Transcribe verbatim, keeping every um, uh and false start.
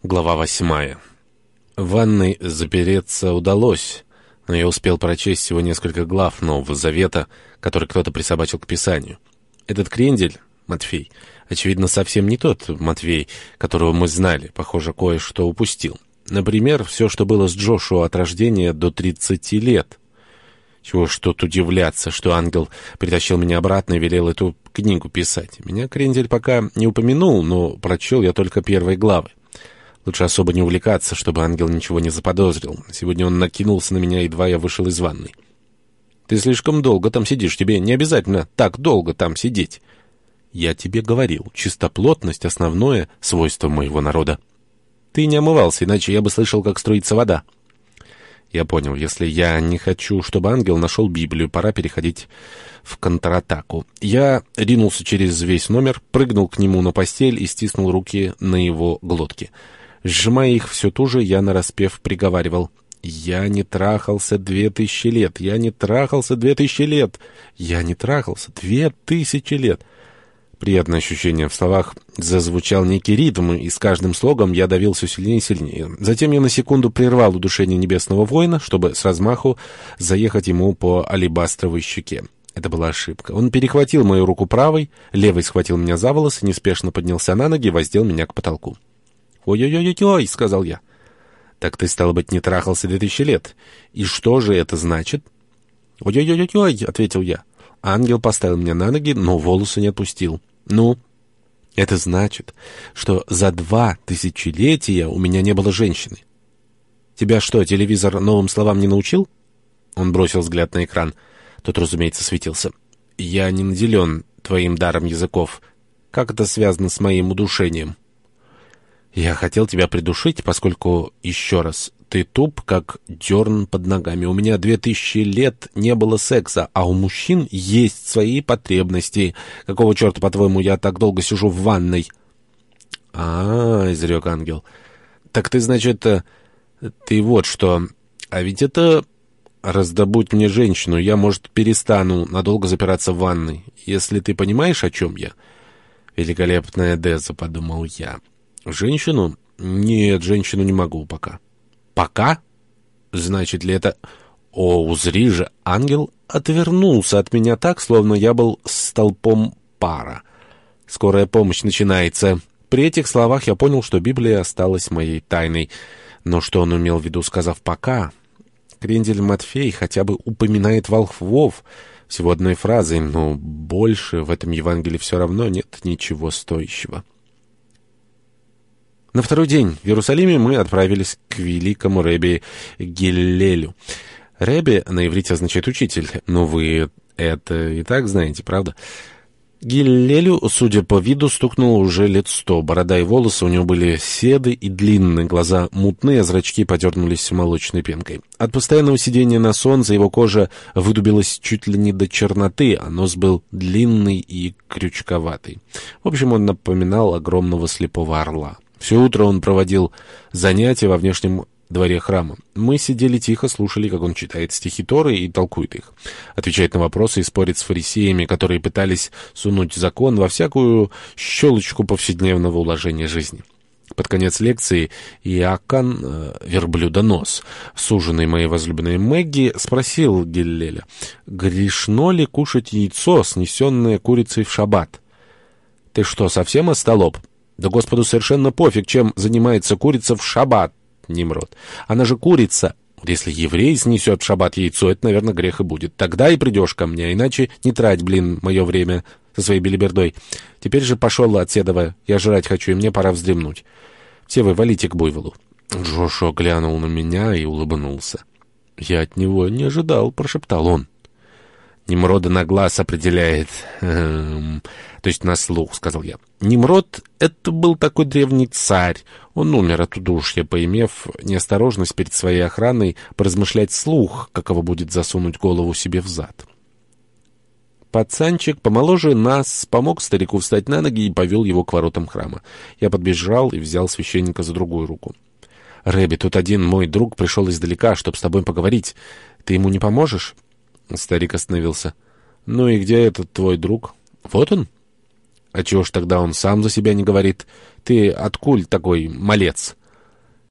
Глава восьмая. В ванной запереться удалось, но я успел прочесть всего несколько глав Нового Завета, который кто-то присобачил к Писанию. Этот крендель, Матфей, очевидно, совсем не тот Матвей, которого мы знали, похоже, кое-что упустил. Например, все, что было с Джошуа от рождения до тридцати лет. Чего ж тут удивляться, что ангел притащил меня обратно и велел эту книгу писать. Меня крендель пока не упомянул, но прочел я только первые главы. Лучше особо не увлекаться, чтобы ангел ничего не заподозрил. Сегодня он накинулся на меня, едва я вышел из ванной. «Ты слишком долго там сидишь, тебе не обязательно так долго там сидеть». «Я тебе говорил, чистоплотность — основное свойство моего народа». «Ты не омывался, иначе я бы слышал, как струится вода». «Я понял, если я не хочу, чтобы ангел нашел Библию, пора переходить в контратаку». Я ринулся через весь номер, прыгнул к нему на постель и стиснул руки на его глотке. Сжимая их все туже, я нараспев приговаривал: «Я не трахался две тысячи лет! Я не трахался две тысячи лет! Я не трахался две тысячи лет!» Приятное ощущение в словах зазвучал некий ритм, и с каждым слогом я давил все сильнее и сильнее. Затем я на секунду прервал удушение небесного воина, чтобы с размаху заехать ему по алебастровой щеке. Это была ошибка. Он перехватил мою руку правой, левой схватил меня за волосы, неспешно поднялся на ноги и воздел меня к потолку. «Ой-ой-ой-ой», — сказал я. «Так ты, стало быть, не трахался две тысячи лет. И что же это значит?» «Ой-ой-ой-ой», — ответил я. Ангел поставил меня на ноги, но волосы не отпустил. «Ну?» «Это значит, что за два тысячелетия у меня не было женщины». «Тебя что, телевизор новым словам не научил?» Он бросил взгляд на экран. Тот, разумеется, светился. «Я не наделен твоим даром языков. Как это связано с моим удушением?» «Я хотел тебя придушить, поскольку, еще раз, ты туп, как дерн под ногами. У меня две тысячи лет не было секса, а у мужчин есть свои потребности. Какого черта, по-твоему, я так долго сижу в ванной?» «А-а-а», — изрек ангел. «Так ты, значит, ты вот что. А ведь это... Раздобудь мне женщину, я, может, перестану надолго запираться в ванной. Если ты понимаешь, о чем я?» «Великолепная Деза», — подумал я. «Женщину? Нет, женщину не могу пока». «Пока? Значит ли это...» О, узри же, ангел отвернулся от меня так, словно я был столпом пара. «Скорая помощь начинается». При этих словах я понял, что Библия осталась моей тайной. Но что он имел в виду, сказав «пока»? Крендель Матфей хотя бы упоминает волхвов всего одной фразой, но больше в этом Евангелии все равно нет ничего стоящего. На второй день в Иерусалиме мы отправились к великому Ребби Гиллелю. Ребби на иврите означает «учитель», но вы это и так знаете, правда? Гиллелю, судя по виду, стукнуло уже лет сто. Борода и волосы у него были седы и длинные, глаза мутные, а зрачки подернулись молочной пенкой. От постоянного сидения на солнце его кожа выдубилась чуть ли не до черноты, а нос был длинный и крючковатый. В общем, он напоминал огромного слепого орла. Все утро он проводил занятия во внешнем дворе храма. Мы сидели тихо, слушали, как он читает стихи Торы и толкует их. Отвечает на вопросы и спорит с фарисеями, которые пытались сунуть закон во всякую щелочку повседневного уложения жизни. Под конец лекции Иоакан, э, верблюдонос, суженый моей возлюбленной Мэгги, спросил Гиллеля: «Грешно ли кушать яйцо, снесенное курицей в шаббат?» «Ты что, совсем остолоп?» «Да Господу совершенно пофиг, чем занимается курица в шаббат, Нимрод. Она же курица. Вот если еврей снесет в шаббат яйцо, это, наверное, грех и будет. Тогда и придешь ко мне, иначе не трать, блин, мое время со своей белибердой. Теперь же пошел отседова, я жрать хочу, и мне пора вздремнуть. Все вы валите к буйволу». Джошуа глянул на меня и улыбнулся. «Я от него не ожидал», — прошептал он. «Нимрода на глаз определяет, эм, то есть на слух», — сказал я. Нимрод — это был такой древний царь. Он умер от удушья, поимев неосторожность перед своей охраной поразмышлять вслух, каково будет засунуть голову себе в зад. Пацанчик помоложе нас помог старику встать на ноги и повел его к воротам храма. Я подбежал и взял священника за другую руку. «Рэбби, тут один мой друг пришел издалека, чтобы с тобой поговорить. Ты ему не поможешь?» Старик остановился. «Ну и где этот твой друг?» «Вот он». «А чего ж тогда он сам за себя не говорит? Ты откуль такой малец?»